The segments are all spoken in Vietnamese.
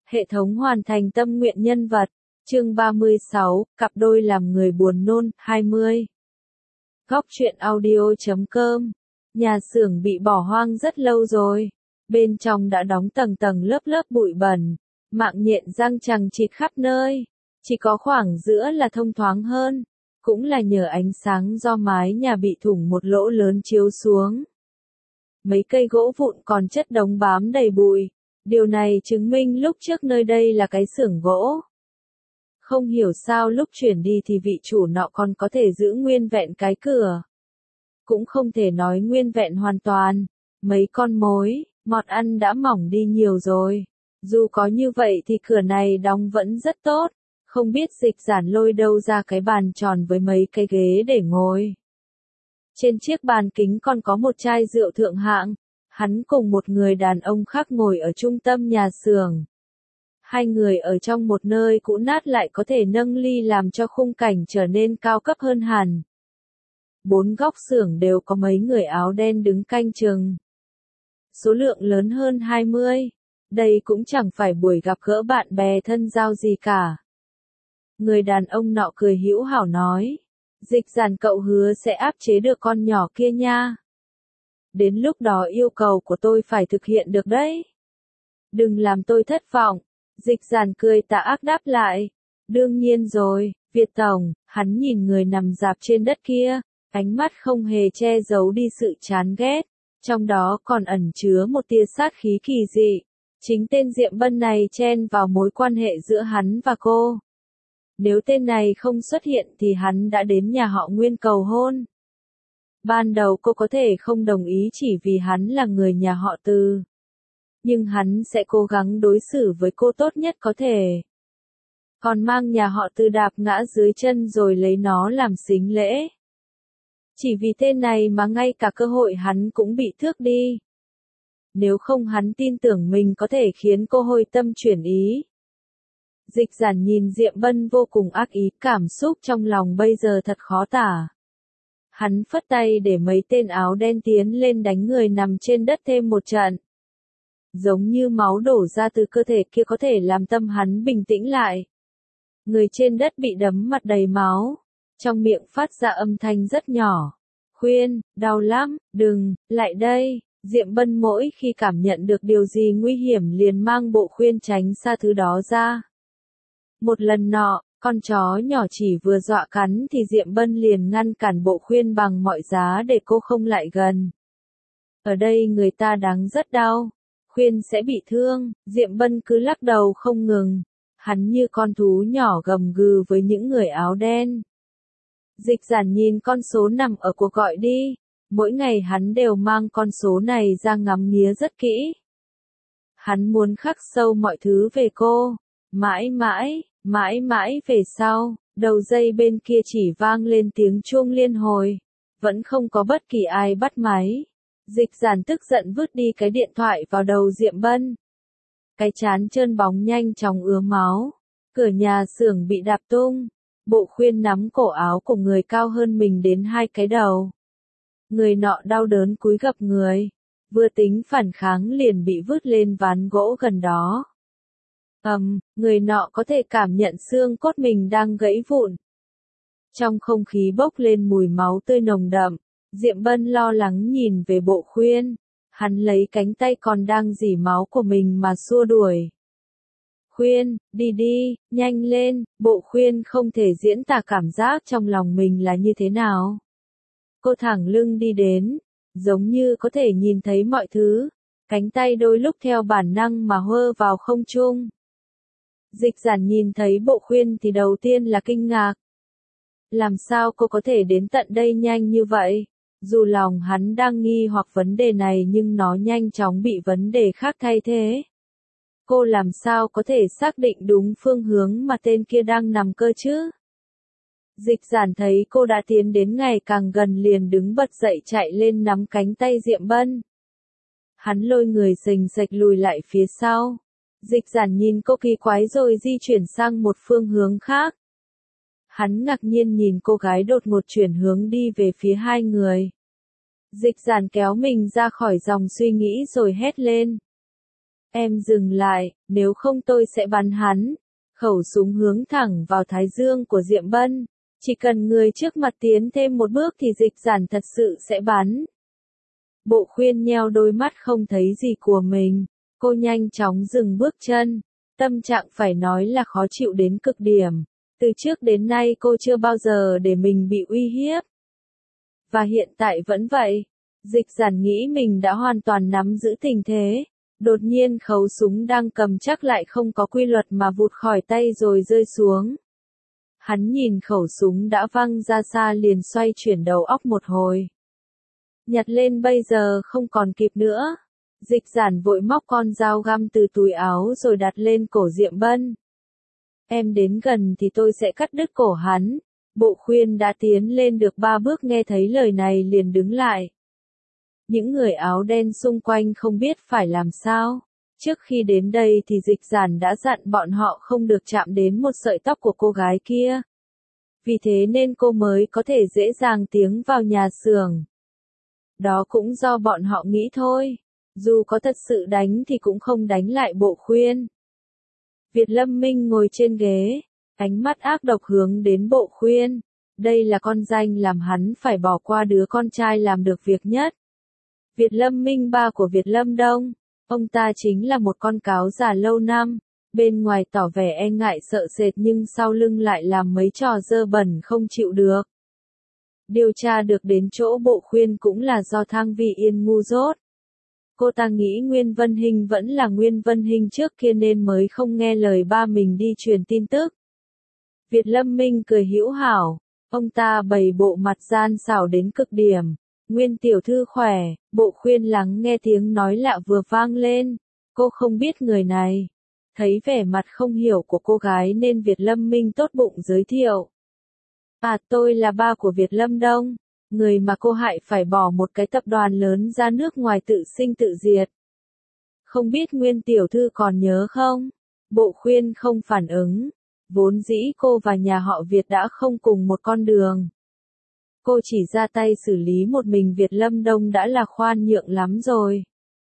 Hệ thống hoàn thành tâm nguyện nhân vật. Chương 36, cặp đôi làm người buồn nôn, 20. Góc truyện audio.com. Nhà xưởng bị bỏ hoang rất lâu rồi. Bên trong đã đóng tầng tầng lớp lớp bụi bẩn, mạng nhện răng chằng chịt khắp nơi. Chỉ có khoảng giữa là thông thoáng hơn, cũng là nhờ ánh sáng do mái nhà bị thủng một lỗ lớn chiếu xuống. Mấy cây gỗ vụn còn chất đống bám đầy bụi. Điều này chứng minh lúc trước nơi đây là cái xưởng gỗ. Không hiểu sao lúc chuyển đi thì vị chủ nọ còn có thể giữ nguyên vẹn cái cửa. Cũng không thể nói nguyên vẹn hoàn toàn. Mấy con mối, mọt ăn đã mỏng đi nhiều rồi. Dù có như vậy thì cửa này đóng vẫn rất tốt. Không biết Dịch Giản lôi đâu ra cái bàn tròn với mấy cái ghế để ngồi. Trên chiếc bàn kính còn có một chai rượu thượng hạng. Hắn cùng một người đàn ông khác ngồi ở trung tâm nhà xưởng. Hai người ở trong một nơi cũ nát lại có thể nâng ly làm cho khung cảnh trở nên cao cấp hơn hẳn. Bốn góc xưởng đều có mấy người áo đen đứng canh chừng. Số lượng lớn hơn 20. Đây cũng chẳng phải buổi gặp gỡ bạn bè thân giao gì cả. Người đàn ông nọ cười hữu hảo nói. Dịch Giản cậu hứa sẽ áp chế được con nhỏ kia nha. Đến lúc đó yêu cầu của tôi phải thực hiện được đấy. Đừng làm tôi thất vọng. Dịch Giản cười tà ác đáp lại. Đương nhiên rồi, Việt Tổng. Hắn nhìn người nằm rạp trên đất kia, ánh mắt không hề che giấu đi sự chán ghét. Trong đó còn ẩn chứa một tia sát khí kỳ dị. Chính tên Diệm Bân này chen vào mối quan hệ giữa hắn và cô. Nếu tên này không xuất hiện thì hắn đã đến nhà họ Nguyên cầu hôn. Ban đầu cô có thể không đồng ý chỉ vì hắn là người nhà họ Từ. Nhưng hắn sẽ cố gắng đối xử với cô tốt nhất có thể. Còn mang nhà họ Từ đạp ngã dưới chân rồi lấy nó làm sính lễ. Chỉ vì tên này mà ngay cả cơ hội hắn cũng bị thước đi. Nếu không hắn tin tưởng mình có thể khiến cô hồi tâm chuyển ý. Dịch Giản nhìn Diệm Bân vô cùng ác ý, cảm xúc trong lòng bây giờ thật khó tả. Hắn phất tay để mấy tên áo đen tiến lên đánh người nằm trên đất thêm một trận. Giống như máu đổ ra từ cơ thể kia có thể làm tâm hắn bình tĩnh lại. Người trên đất bị đấm mặt đầy máu. Trong miệng phát ra âm thanh rất nhỏ. Khuyên, đau lắm, đừng, lại đây. Diệm Bân mỗi khi cảm nhận được điều gì nguy hiểm liền mang bộ khuyên tránh xa thứ đó ra. Một lần nọ, con chó nhỏ chỉ vừa dọa cắn thì Diệm Bân liền ngăn cản bộ khuyên bằng mọi giá để cô không lại gần. Ở đây người ta đang rất đau. Khuyên sẽ bị thương. Diệm Bân cứ lắc đầu không ngừng. Hắn như con thú nhỏ gầm gừ với những người áo đen. Dịch Giản nhìn con số nằm ở cuộc gọi đi. Mỗi ngày hắn đều mang con số này ra ngắm nghía rất kỹ. Hắn muốn khắc sâu mọi thứ về cô. Mãi mãi về sau, đầu dây bên kia chỉ vang lên tiếng chuông liên hồi. Vẫn không có bất kỳ ai bắt máy. Dịch Giản tức giận vứt đi cái điện thoại vào đầu Diệm Bân. Cái trán trơn bóng nhanh chóng ứa máu. Cửa nhà xưởng bị đạp tung. Bộ khuyên nắm cổ áo của người cao hơn mình đến 2 cái đầu. Người nọ đau đớn cúi gập người. Vừa tính phản kháng liền bị vứt lên ván gỗ gần đó. Người nọ có thể cảm nhận xương cốt mình đang gãy vụn. Trong không khí bốc lên mùi máu tươi nồng đậm. Diệm Bân lo lắng nhìn về bộ khuyên. Hắn lấy cánh tay còn đang rỉ máu của mình mà xua đuổi. Khuyên, đi đi, nhanh lên. Bộ khuyên không thể diễn tả cảm giác trong lòng mình là như thế nào. Cô thẳng lưng đi đến. Giống như có thể nhìn thấy mọi thứ. Cánh tay đôi lúc theo bản năng mà hơ vào không trung. Dịch Giản nhìn thấy bộ khuyên thì đầu tiên là kinh ngạc. Làm sao cô có thể đến tận đây nhanh như vậy? Dù lòng hắn đang nghi hoặc vấn đề này nhưng nó nhanh chóng bị vấn đề khác thay thế. Cô làm sao có thể xác định đúng phương hướng mà tên kia đang nằm cơ chứ? Dịch Giản thấy cô đã tiến đến ngày càng gần liền đứng bật dậy chạy lên nắm cánh tay Diệm Bân. Hắn lôi người rình rạch lùi lại phía sau. Dịch Giản nhìn cô kỳ quái rồi di chuyển sang một phương hướng khác. Hắn ngạc nhiên nhìn cô gái đột ngột chuyển hướng đi về phía hai người. Dịch Giản kéo mình ra khỏi dòng suy nghĩ rồi hét lên. Em dừng lại, nếu không tôi sẽ bắn hắn. Khẩu súng hướng thẳng vào thái dương của Diệm Bân. Chỉ cần người trước mặt tiến thêm một bước thì Dịch Giản thật sự sẽ bắn. Bộ Khuyên nheo đôi mắt không thấy gì của mình. Cô nhanh chóng dừng bước chân. Tâm trạng phải nói là khó chịu đến cực điểm. Từ trước đến nay cô chưa bao giờ để mình bị uy hiếp. Và hiện tại vẫn vậy. Dịch Giản nghĩ mình đã hoàn toàn nắm giữ tình thế. Đột nhiên khẩu súng đang cầm chắc lại không có quy luật mà vụt khỏi tay rồi rơi xuống. Hắn nhìn khẩu súng đã văng ra xa liền xoay chuyển đầu óc một hồi. Nhặt lên bây giờ không còn kịp nữa. Dịch Giản vội móc con dao găm từ túi áo rồi đặt lên cổ Diệm Bân. Em đến gần thì tôi sẽ cắt đứt cổ hắn. Bộ Khuyên đã tiến lên được 3 bước nghe thấy lời này liền đứng lại. Những người áo đen xung quanh không biết phải làm sao. Trước khi đến đây thì Dịch Giản đã dặn bọn họ không được chạm đến một sợi tóc của cô gái kia. Vì thế nên cô mới có thể dễ dàng tiến vào nhà xưởng. Đó cũng do bọn họ nghĩ thôi. Dù có thật sự đánh thì cũng không đánh lại Bộ Khuyên. Việt Lâm Minh ngồi trên ghế, ánh mắt ác độc hướng đến Bộ Khuyên. Đây là con danh làm hắn phải bỏ qua đứa con trai làm được việc nhất. Việt Lâm Minh ba của Việt Lâm Đông, ông ta chính là một con cáo già lâu năm, bên ngoài tỏ vẻ e ngại sợ sệt nhưng sau lưng lại làm mấy trò dơ bẩn không chịu được. Điều tra được đến chỗ Bộ Khuyên cũng là do Thang Vi Yên ngu dốt. Cô ta nghĩ Nguyên Vân Hinh vẫn là Nguyên Vân Hinh trước kia nên mới không nghe lời ba mình đi truyền tin tức. Việt Lâm Minh cười hữu hảo, ông ta bày bộ mặt gian xảo đến cực điểm. Nguyên tiểu thư khỏe, Bộ Khuyên lắng nghe tiếng nói lạ vừa vang lên. Cô không biết người này. Thấy vẻ mặt không hiểu của cô gái nên Việt Lâm Minh tốt bụng giới thiệu. À, tôi là ba của Việt Lâm Đông, người mà cô hại phải bỏ một cái tập đoàn lớn ra nước ngoài tự sinh tự diệt. Không biết Nguyên tiểu thư còn nhớ không? Bộ Khuyên không phản ứng. Vốn dĩ cô và nhà họ Việt đã không cùng một con đường. Cô chỉ ra tay xử lý một mình Việt Lâm Đông đã là khoan nhượng lắm rồi.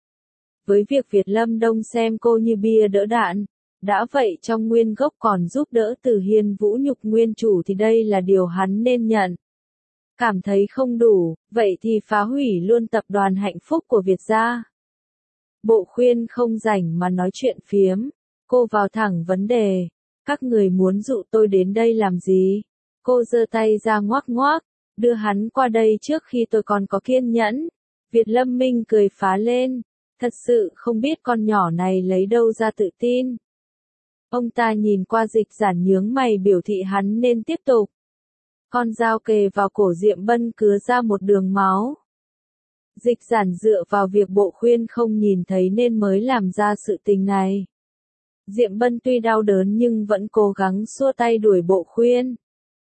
Với việc Việt Lâm Đông xem cô như bia đỡ đạn, đã vậy trong nguyên gốc còn giúp đỡ Từ Hiên vũ nhục nguyên chủ thì đây là điều hắn nên nhận. Cảm thấy không đủ, vậy thì phá hủy luôn tập đoàn hạnh phúc của Việt gia. Bộ Khuyên không rảnh mà nói chuyện phiếm, cô vào thẳng vấn đề. Các người muốn dụ tôi đến đây làm gì? Cô giơ tay ra ngoắc ngoắc, đưa hắn qua đây trước khi tôi còn có kiên nhẫn. Việt Lâm Minh cười phá lên, thật sự không biết con nhỏ này lấy đâu ra tự tin. Ông ta nhìn qua Dịch Giản nhướng mày biểu thị hắn nên tiếp tục. Con dao kề vào cổ Diệm Bân cứa ra một đường máu. Dịch Giản dựa vào việc Bộ Khuyên không nhìn thấy nên mới làm ra sự tình này. Diệm Bân tuy đau đớn nhưng vẫn cố gắng xua tay đuổi Bộ Khuyên.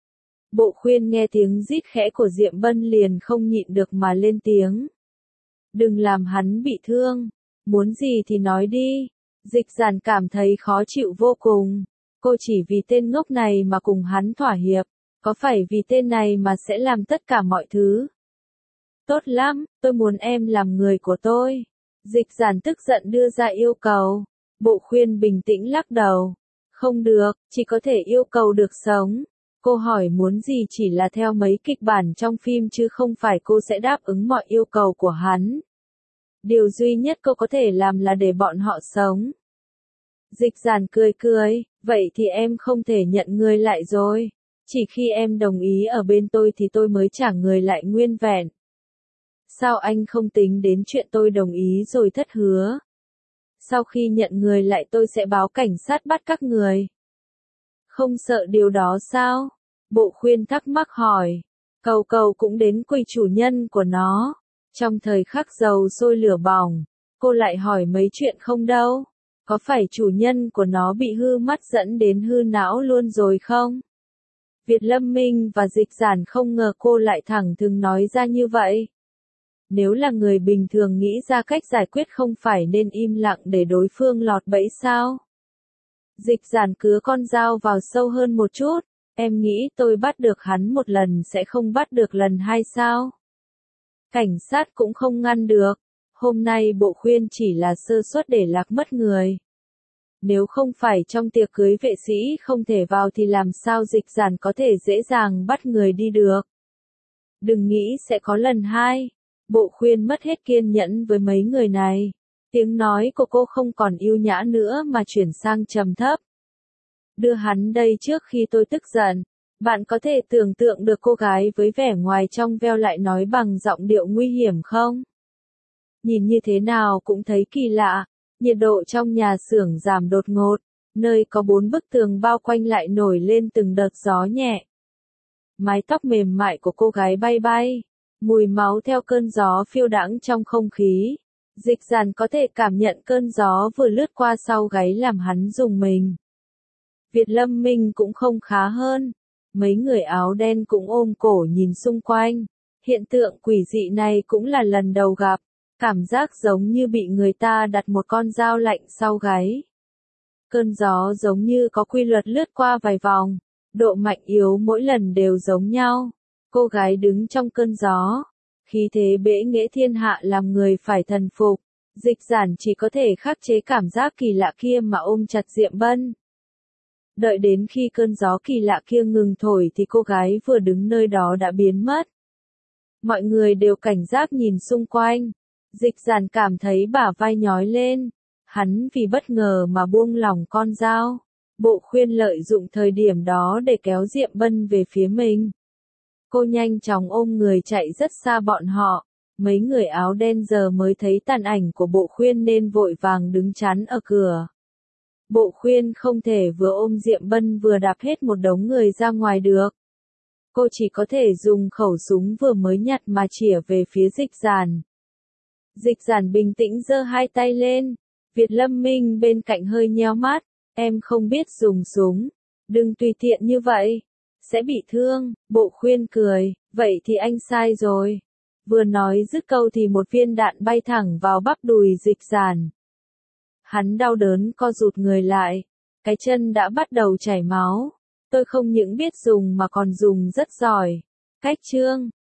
Bộ Khuyên nghe tiếng rít khẽ của Diệm Bân liền không nhịn được mà lên tiếng. Đừng làm hắn bị thương, muốn gì thì nói đi. Dịch Giản cảm thấy khó chịu vô cùng. Cô chỉ vì tên ngốc này mà cùng hắn thỏa hiệp, có phải vì tên này mà sẽ làm tất cả mọi thứ? Tốt lắm, tôi muốn em làm người của tôi. Dịch Giản tức giận đưa ra yêu cầu. Bộ Khuyên bình tĩnh lắc đầu. Không được, chỉ có thể yêu cầu được sống. Cô hỏi muốn gì chỉ là theo mấy kịch bản trong phim chứ không phải cô sẽ đáp ứng mọi yêu cầu của hắn. Điều duy nhất cô có thể làm là để bọn họ sống. Dịch Giản cười cười, vậy thì em không thể nhận người lại rồi. Chỉ khi em đồng ý ở bên tôi thì tôi mới trả người lại nguyên vẹn. Sao anh không tính đến chuyện tôi đồng ý rồi thất hứa? Sau khi nhận người lại tôi sẽ báo cảnh sát bắt các người. Không sợ điều đó sao? Bộ Khuyên thắc mắc hỏi. Cầu cầu cũng đến quỳ chủ nhân của nó. Trong thời khắc dầu sôi lửa bỏng, cô lại hỏi mấy chuyện không đâu. Có phải chủ nhân của nó bị hư mắt dẫn đến hư não luôn rồi không? Việt Lâm Minh và Dịch Giản không ngờ cô lại thẳng thừng nói ra như vậy. Nếu là người bình thường nghĩ ra cách giải quyết không phải nên im lặng để đối phương lọt bẫy sao? Dịch Giản cứa con dao vào sâu hơn một chút. Em nghĩ tôi bắt được hắn một lần sẽ không bắt được lần hai sao? Cảnh sát cũng không ngăn được. Hôm nay Bộ Khuyên chỉ là sơ suất để lạc mất người. Nếu không phải trong tiệc cưới vệ sĩ không thể vào thì làm sao Dịch Giản có thể dễ dàng bắt người đi được. Đừng nghĩ sẽ có lần hai. Bộ Khuyên mất hết kiên nhẫn với mấy người này. Tiếng nói của cô không còn yêu nhã nữa mà chuyển sang trầm thấp. Đưa hắn đây trước khi tôi tức giận. Bạn có thể tưởng tượng được cô gái với vẻ ngoài trong veo lại nói bằng giọng điệu nguy hiểm không? Nhìn như thế nào cũng thấy kỳ lạ. Nhiệt độ trong nhà xưởng giảm đột ngột. Nơi có 4 bức tường bao quanh lại nổi lên từng đợt gió nhẹ. Mái tóc mềm mại của cô gái bay bay. Mùi máu theo cơn gió phiêu đãng trong không khí. Dịch Giản có thể cảm nhận cơn gió vừa lướt qua sau gáy làm hắn rùng mình. Việt Lâm Minh cũng không khá hơn. Mấy người áo đen cũng ôm cổ nhìn xung quanh. Hiện tượng quỷ dị này cũng là lần đầu gặp. Cảm giác giống như bị người ta đặt một con dao lạnh sau gáy. Cơn gió giống như có quy luật lướt qua vài vòng. Độ mạnh yếu mỗi lần đều giống nhau. Cô gái đứng trong cơn gió. Khí thế bẽ nghễ thiên hạ làm người phải thần phục. Dịch Giản chỉ có thể khắc chế cảm giác kỳ lạ kia mà ôm chặt Diệm Bân. Đợi đến khi cơn gió kỳ lạ kia ngừng thổi thì cô gái vừa đứng nơi đó đã biến mất. Mọi người đều cảnh giác nhìn xung quanh. Dịch Giản cảm thấy bả vai nhói lên. Hắn vì bất ngờ mà buông lỏng con dao. Bộ Khuyên lợi dụng thời điểm đó để kéo Diệm Bân về phía mình. Cô nhanh chóng ôm người chạy rất xa bọn họ. Mấy người áo đen giờ mới thấy tàn ảnh của Bộ Khuyên nên vội vàng đứng chắn ở cửa. Bộ Khuyên không thể vừa ôm Diệm Bân vừa đạp hết một đống người ra ngoài được. Cô chỉ có thể dùng khẩu súng vừa mới nhặt mà chĩa về phía Dịch Giản. Dịch Giản bình tĩnh giơ hai tay lên. Việt Lâm Minh bên cạnh hơi nheo mắt. Em không biết dùng súng. Đừng tùy tiện như vậy. Sẽ bị thương. Bộ Khuyên cười. Vậy thì anh sai rồi. Vừa nói dứt câu thì một viên đạn bay thẳng vào bắp đùi Dịch Giản. Hắn đau đớn co rụt người lại. Cái chân đã bắt đầu chảy máu. Tôi không những biết dùng mà còn dùng rất giỏi. Cách chương.